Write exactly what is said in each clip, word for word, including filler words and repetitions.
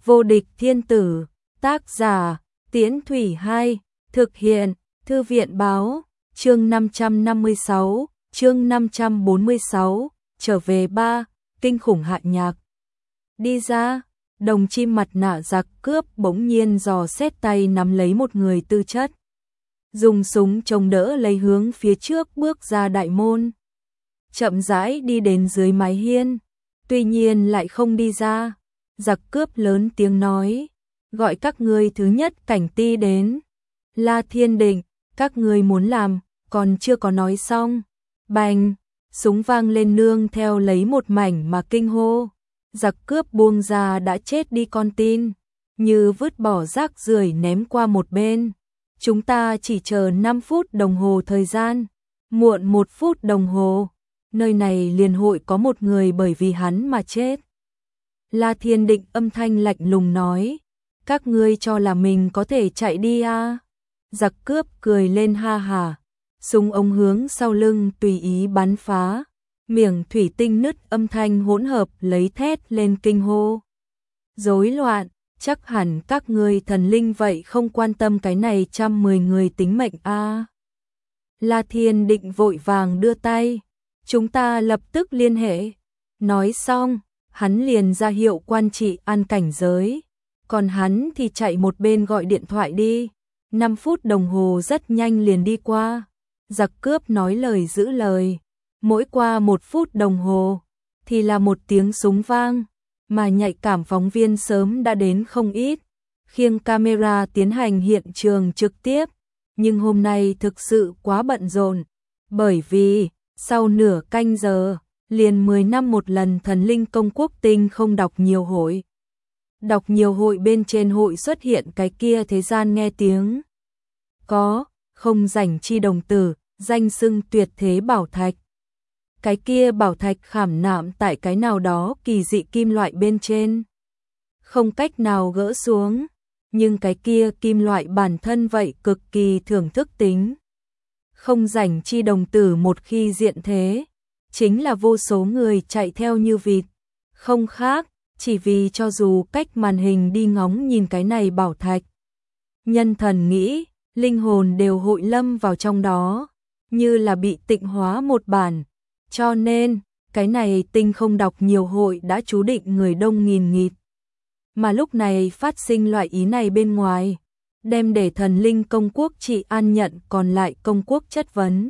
Vô địch thiên tử, tác giả, Tiễn Thủy Hai, thực hiện, Thư viện báo, chương năm trăm năm mươi sáu, chương năm trăm bốn mươi sáu, trở về ba, kinh khủng hạ nhạc. Đi ra, đồng chim mặt nạ giặc cướp bỗng nhiên giò xét tay nắm lấy một người tư chất. Dùng súng chống đỡ lấy hướng phía trước bước ra đại môn. Chậm rãi đi đến dưới mái hiên, tuy nhiên lại không đi ra. Giặc cướp lớn tiếng nói, gọi các ngươi thứ nhất cảnh ti đến. La Thiên Định, các ngươi muốn làm, còn chưa có nói xong. Bành, súng vang lên nương theo lấy một mảnh mà kinh hô. Giặc cướp buông ra đã chết đi con tin, như vứt bỏ rác rưởi ném qua một bên. Chúng ta chỉ chờ năm phút đồng hồ thời gian, muộn một phút đồng hồ, nơi này liền hội có một người bởi vì hắn mà chết. La Thiên Định âm thanh lạnh lùng nói, các ngươi cho là mình có thể chạy đi à? Giặc cướp cười lên ha hả, súng ống hướng sau lưng tùy ý bắn phá, miệng thủy tinh nứt âm thanh hỗn hợp lấy thét lên kinh hô. Rối loạn, chắc hẳn các ngươi thần linh vậy không quan tâm cái này trăm mười người tính mệnh a. À? La Thiên Định vội vàng đưa tay, chúng ta lập tức liên hệ. Nói xong, hắn liền ra hiệu quan trị an cảnh giới, còn hắn thì chạy một bên gọi điện thoại đi. năm phút đồng hồ rất nhanh liền đi qua. Giặc cướp nói lời giữ lời, mỗi qua một phút đồng hồ thì là một tiếng súng vang, mà nhạy cảm phóng viên sớm đã đến không ít, khiêng camera tiến hành hiện trường trực tiếp. Nhưng hôm nay thực sự quá bận rộn, bởi vì sau nửa canh giờ, liền mười năm một lần thần linh công quốc tinh không đọc nhiều hội. Đọc nhiều hội bên trên hội xuất hiện cái kia thế gian nghe tiếng. Có, không rảnh chi đồng tử, danh xưng tuyệt thế bảo thạch. Cái kia bảo thạch khảm nạm tại cái nào đó kỳ dị kim loại bên trên. Không cách nào gỡ xuống, nhưng cái kia kim loại bản thân vậy cực kỳ thưởng thức tính. Không rảnh chi đồng tử một khi diện thế, chính là vô số người chạy theo như vịt, không khác, chỉ vì cho dù cách màn hình đi ngóng nhìn cái này bảo thạch. Nhân thần nghĩ, linh hồn đều hội lâm vào trong đó, như là bị tịnh hóa một bản, cho nên, cái này tinh không đọc nhiều hội đã chú định người đông nghìn nghịt. Mà lúc này phát sinh loại ý này bên ngoài, đem để thần linh công quốc trị an nhận còn lại công quốc chất vấn.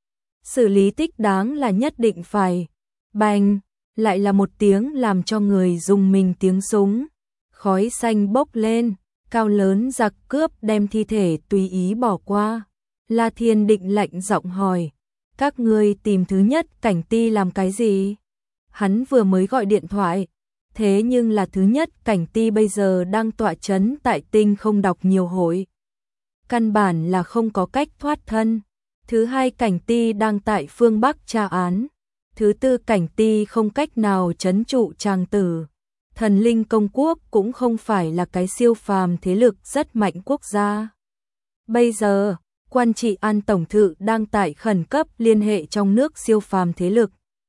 Xử lý thích đáng là nhất định phải. Bành, lại là một tiếng làm cho người dùng mình tiếng súng. Khói xanh bốc lên, cao lớn giặc cướp đem thi thể tùy ý bỏ qua. La Thiên Định lạnh giọng hỏi, các ngươi tìm thứ nhất cảnh ti làm cái gì? Hắn vừa mới gọi điện thoại, thế nhưng là thứ nhất cảnh ti bây giờ đang tọa chấn tại tinh không đọc nhiều hội. Căn bản là không có cách thoát thân. Thứ hai cảnh ti đang tại phương Bắc tra án. Thứ tư cảnh ti không cách nào trấn trụ tràng tử. Thần linh công quốc cũng không phải là cái siêu phàm thế lực rất mạnh quốc gia. Bây giờ, quan trị an tổng thự đang tại khẩn cấp liên hệ trong nước siêu phàm thế lực.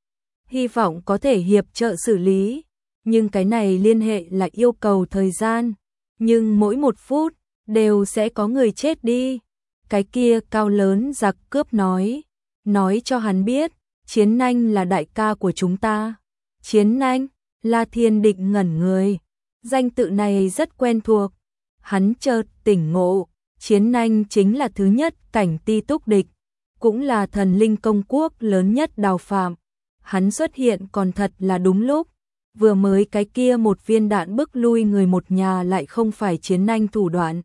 Hy vọng có thể hiệp trợ xử lý, nhưng cái này liên hệ là yêu cầu thời gian. Nhưng mỗi một phút, đều sẽ có người chết đi. Cái kia cao lớn giặc cướp nói, nói cho hắn biết, Chiến Nanh là đại ca của chúng ta. Chiến Nanh, La Thiên Định ngẩn người, danh tự này rất quen thuộc. Hắn chợt tỉnh ngộ, Chiến Nanh chính là thứ nhất cảnh ti túc địch, cũng là thần linh công quốc lớn nhất đào phạm. Hắn xuất hiện còn thật là đúng lúc, vừa mới cái kia một viên đạn bức lui người một nhà lại không phải Chiến Nanh thủ đoạn.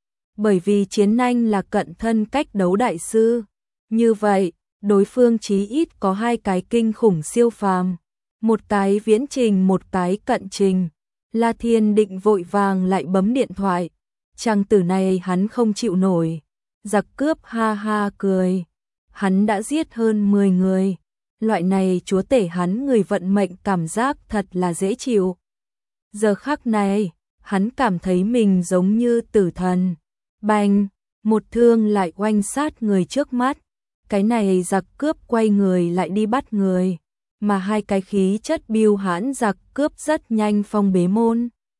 Bởi vì Chiến Nanh là cận thân cách đấu đại sư. Như vậy, đối phương chí ít có hai cái kinh khủng siêu phàm. Một cái viễn trình, một cái cận trình. La Thiên Định vội vàng lại bấm điện thoại. Chàng tử này hắn không chịu nổi. Giặc cướp ha ha cười. Hắn đã giết hơn mười người. Loại này chúa tể hắn người vận mệnh cảm giác thật là dễ chịu. Giờ khắc này, hắn cảm thấy mình giống như tử thần. Bành, một thương lại oanh sát người trước mắt. Cái này giặc cướp quay người lại đi bắt người, mà hai cái khí chất biêu hãn giặc cướp rất nhanh phong bế môn.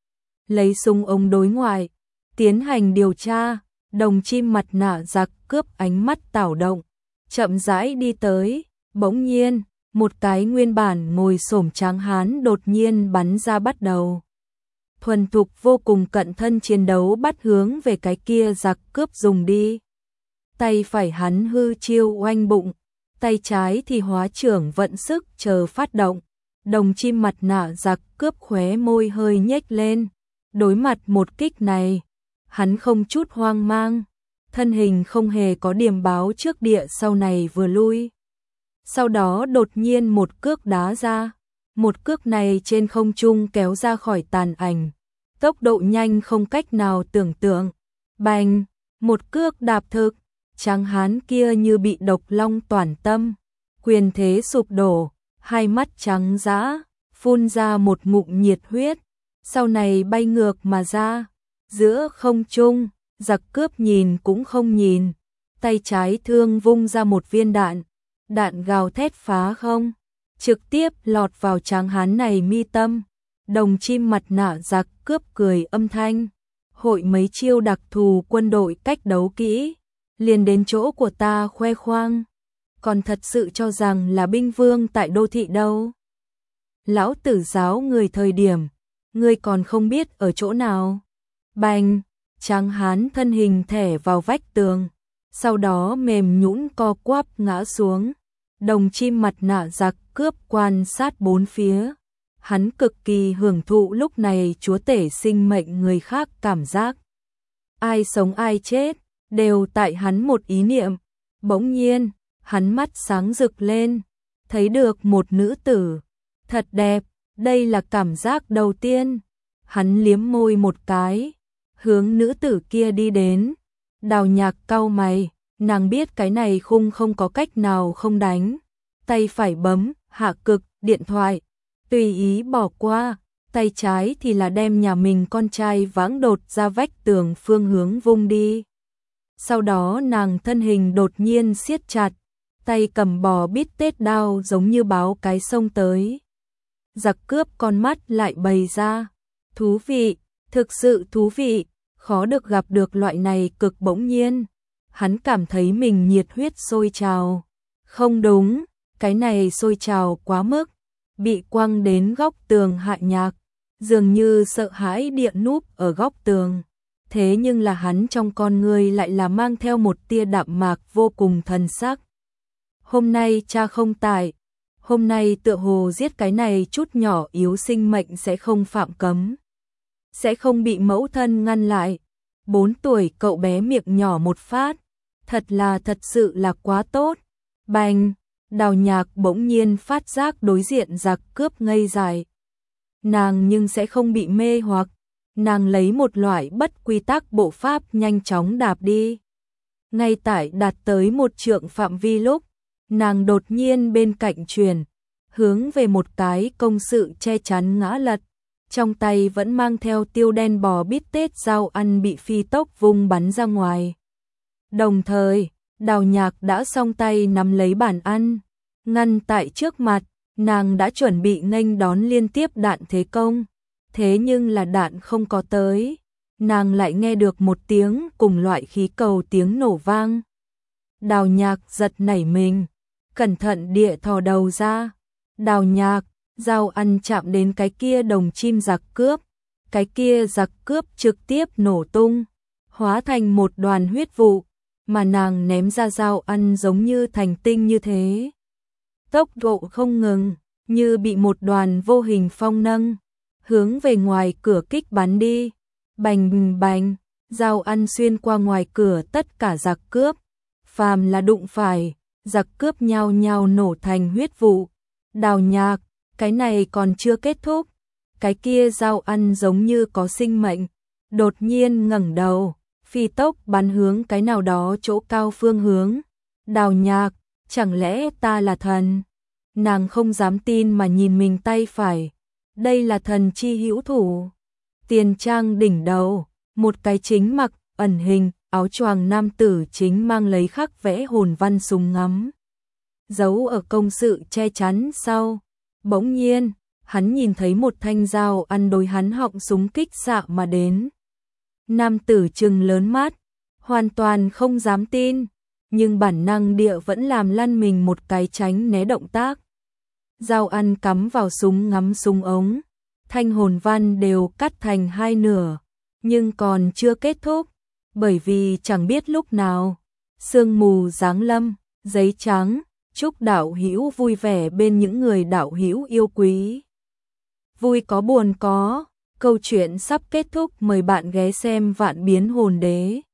lấy súng ống đối ngoại, tiến hành điều tra. Đồng chim mặt nạ giặc cướp ánh mắt tảo động, chậm rãi đi tới, bỗng nhiên, một cái nguyên bản ngồi xổm tráng hán đột nhiên bắn ra bắt đầu. Thuần thục vô cùng cận thân chiến đấu bắt hướng về cái kia giặc cướp dùng đi. Tay phải hắn hư chiêu oanh bụng, tay trái thì hóa trưởng vận sức chờ phát động. Đồng chim mặt nạ giặc cướp khóe môi hơi nhếch lên, đối mặt một kích này, hắn không chút hoang mang, thân hình không hề có điểm báo trước địa sau này vừa lui. Sau đó đột nhiên một cước đá ra, một cước này trên không trung kéo ra khỏi tàn ảnh, tốc độ nhanh không cách nào tưởng tượng. Bành, một cước đạp thực, tráng hán kia như bị độc long toàn tâm, quyền thế sụp đổ, hai mắt trắng dã, phun ra một ngụm nhiệt huyết, sau này bay ngược mà ra. Giữa không trung, giặc cướp nhìn cũng không nhìn, tay trái thương vung ra một viên đạn, đạn gào thét phá không, trực tiếp lọt vào tráng hán này mi tâm. Đồng chim mặt nạ giặc cướp cười âm thanh, hội mấy chiêu đặc thù quân đội cách đấu kỹ, liền đến chỗ của ta khoe khoang, còn thật sự cho rằng là binh vương tại đô thị đâu. Lão tử giáo người thời điểm, ngươi còn không biết ở chỗ nào. Bành, tráng hán thân hình thẻ vào vách tường, sau đó mềm nhũn co quắp ngã xuống. Đồng chim mặt nạ giặc cướp quan sát bốn phía, hắn cực kỳ hưởng thụ lúc này chúa tể sinh mệnh người khác cảm giác. Ai sống ai chết, đều tại hắn một ý niệm. Bỗng nhiên, hắn mắt sáng rực lên, thấy được một nữ tử, thật đẹp, đây là cảm giác đầu tiên. Hắn liếm môi một cái, hướng nữ tử kia đi đến. Đào Nhạc cau mày, nàng biết cái này khung không có cách nào không đánh, tay phải bấm hạ cực điện thoại, tùy ý bỏ qua, tay trái thì là đem nhà mình con trai vãng đột ra vách tường phương hướng vung đi. Sau đó nàng thân hình đột nhiên siết chặt, tay cầm bò bít tết đao giống như báo cái xông tới. Giặc cướp con mắt lại bày ra, thú vị, thực sự thú vị, khó được gặp được loại này cực bỗng nhiên. Hắn cảm thấy mình nhiệt huyết sôi trào. Không đúng, cái này sôi trào quá mức, bị quăng đến góc tường Hạ Nhạc, dường như sợ hãi địa núp ở góc tường. Thế nhưng là hắn trong con người lại là mang theo một tia đạm mạc vô cùng thần sắc. Hôm nay cha không tại, hôm nay tựa hồ giết cái này chút nhỏ yếu sinh mệnh sẽ không phạm cấm, sẽ không bị mẫu thân ngăn lại. Bốn tuổi cậu bé miệng nhỏ một phát, thật là thật sự là quá tốt. Bành, Đào Nhạc bỗng nhiên phát giác đối diện giặc cướp ngây dại. Nàng nhưng sẽ không bị mê hoặc, nàng lấy một loại bất quy tắc bộ pháp nhanh chóng đạp đi. Ngay tại đạt tới một trượng phạm vi lúc, nàng đột nhiên bên cạnh truyền, hướng về một cái công sự che chắn ngã lật, trong tay vẫn mang theo tiêu đen bò bít tết dao ăn bị phi tốc vung bắn ra ngoài. Đồng thời, Đào Nhạc đã song tay nắm lấy bàn ăn, ngăn tại trước mặt, nàng đã chuẩn bị nghênh đón liên tiếp đạn thế công. Thế nhưng là đạn không có tới, nàng lại nghe được một tiếng cùng loại khí cầu tiếng nổ vang. Đào Nhạc giật nảy mình, cẩn thận địa thò đầu ra. Đào Nhạc, dao ăn chạm đến cái kia đồng chim giặc cướp, cái kia giặc cướp trực tiếp nổ tung, hóa thành một đoàn huyết vụ, mà nàng ném ra dao ăn giống như thành tinh như thế. Tốc độ không ngừng, như bị một đoàn vô hình phong nâng, hướng về ngoài cửa kích bắn đi. Bành bành, dao ăn xuyên qua ngoài cửa tất cả giặc cướp, phàm là đụng phải, giặc cướp nhao nhao nổ thành huyết vụ. Đào Nhạc, cái này còn chưa kết thúc, cái kia dao ăn giống như có sinh mệnh, đột nhiên ngẩng đầu, phi tốc bắn hướng cái nào đó chỗ cao phương hướng. Đào Nhạc, chẳng lẽ ta là thần? Nàng không dám tin mà nhìn mình tay phải, đây là thần chi hữu thủ. Tiền trang đỉnh đầu, một cái chính mặc ẩn hình áo choàng nam tử chính mang lấy khắc vẽ hồn văn súng ngắm, giấu ở công sự che chắn sau. Bỗng nhiên, hắn nhìn thấy một thanh dao ăn đối hắn họng súng kích xạ mà đến. Nam tử trừng lớn mắt, hoàn toàn không dám tin, nhưng bản năng địa vẫn làm lăn mình một cái tránh né động tác. Dao ăn cắm vào súng ngắm súng ống, thanh hồn văn đều cắt thành hai nửa, nhưng còn chưa kết thúc, bởi vì chẳng biết lúc nào, sương mù giáng lâm, giấy trắng, chúc đạo hữu vui vẻ bên những người đạo hữu yêu quý. Vui có buồn có, câu chuyện sắp kết thúc, mời bạn ghé xem Vạn Biến Hồn Đế.